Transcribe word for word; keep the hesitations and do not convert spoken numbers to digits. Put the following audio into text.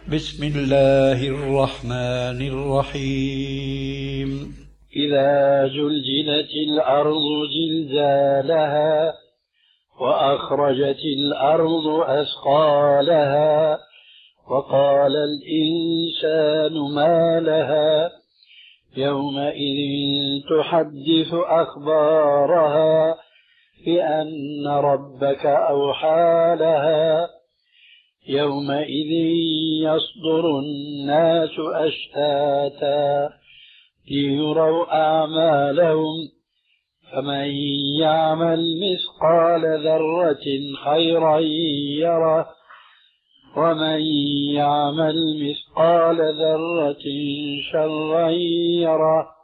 بسم الله الرحمن الرحيم. إذا زلزلت الأرض زلزالها وأخرجت الأرض أثقالها وقال الإنسان ما لها يومئذ تحدث أخبارها بأن ربك أوحى لها يومئذ يصدر الناس أشتاتا ليروا أعمالهم فمن يعمل مثقال ذرة خيرا يره ومن يعمل مثقال ذرة شرا يره